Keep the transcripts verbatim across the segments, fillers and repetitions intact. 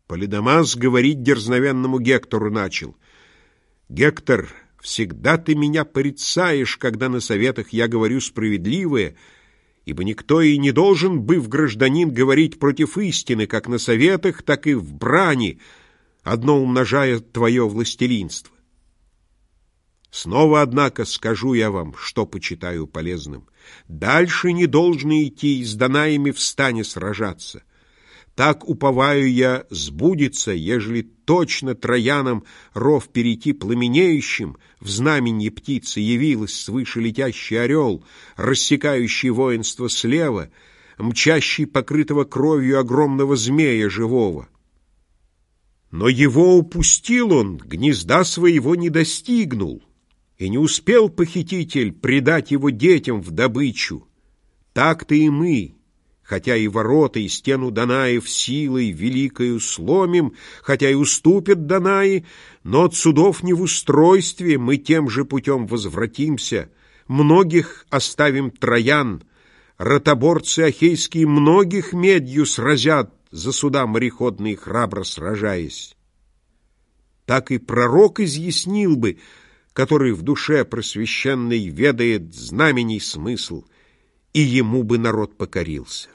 Полидамас говорить дерзновенному Гектору начал: «Гектор, всегда ты меня порицаешь, когда на советах я говорю справедливое, ибо никто и не должен, быв гражданин, говорить против истины, как на советах, так и в брани, одно умножая твое властелинство. Снова, однако, скажу я вам, что почитаю полезным. Дальше не должны идти и с Данаями в стане сражаться. Так, уповаю я, сбудется, ежели точно троянам ров перейти пламенеющим, в знаменье птицы явилась свыше летящий орел, рассекающий воинство слева, мчащий покрытого кровью огромного змея живого. Но его упустил он, гнезда своего не достигнул, и не успел похититель предать его детям в добычу. Так-то и мы, хотя и ворота, и стену Данаев силой великою сломим, хотя и уступят Данаи, но от судов не в устройстве мы тем же путем возвратимся, многих оставим троян, ротоборцы ахейские многих медью сразят, за суда мореходные храбро сражаясь. Так и пророк изъяснил бы, который в душе просвещенной ведает знамений смысл, и ему бы народ покорился».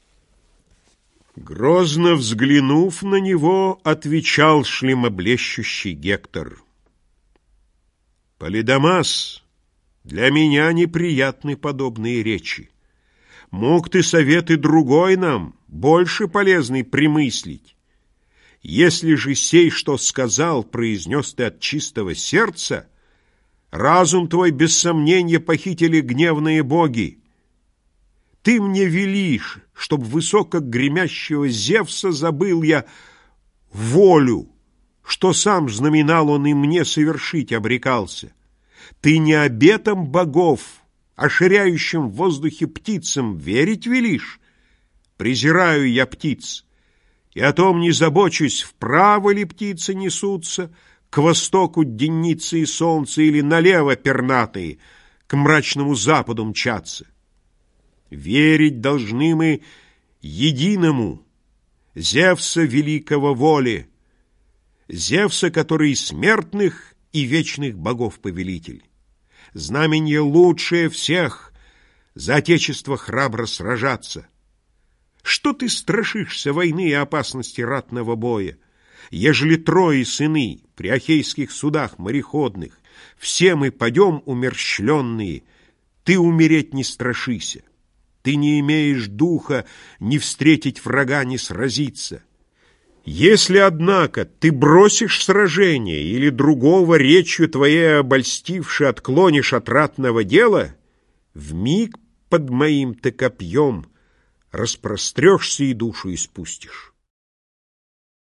Грозно взглянув на него, отвечал шлемоблещущий Гектор: «Полидамас, для меня неприятны подобные речи. Мог ты советы другой нам, больше полезный, примыслить. Если же сей, что сказал, произнес ты от чистого сердца, разум твой без сомнения похитили гневные боги. Ты мне велишь, чтоб высоко гремящего Зевса забыл я волю, что сам знаменал он и мне совершить обрекался. Ты не обетом богов, а ширяющим в воздухе птицам верить велишь? Презираю я птиц, и о том не забочусь, вправо ли птицы несутся, к востоку денницы и солнце, или налево пернатые, к мрачному западу мчатся. Верить должны мы единому, Зевса великого воли, Зевса, который и смертных, и вечных богов повелитель. Знаменье лучшее всех, за отечество храбро сражаться. Что ты страшишься войны и опасности ратного боя? Ежели трое сыны при ахейских судах мореходных, все мы падем умерщвленные, ты умереть не страшися. Ты не имеешь духа ни встретить врага, ни сразиться. Если, однако, ты бросишь сражение или другого речью твоей обольстивши отклонишь от ратного дела, вмиг под моим ты копьем распрострешься и душу испустишь.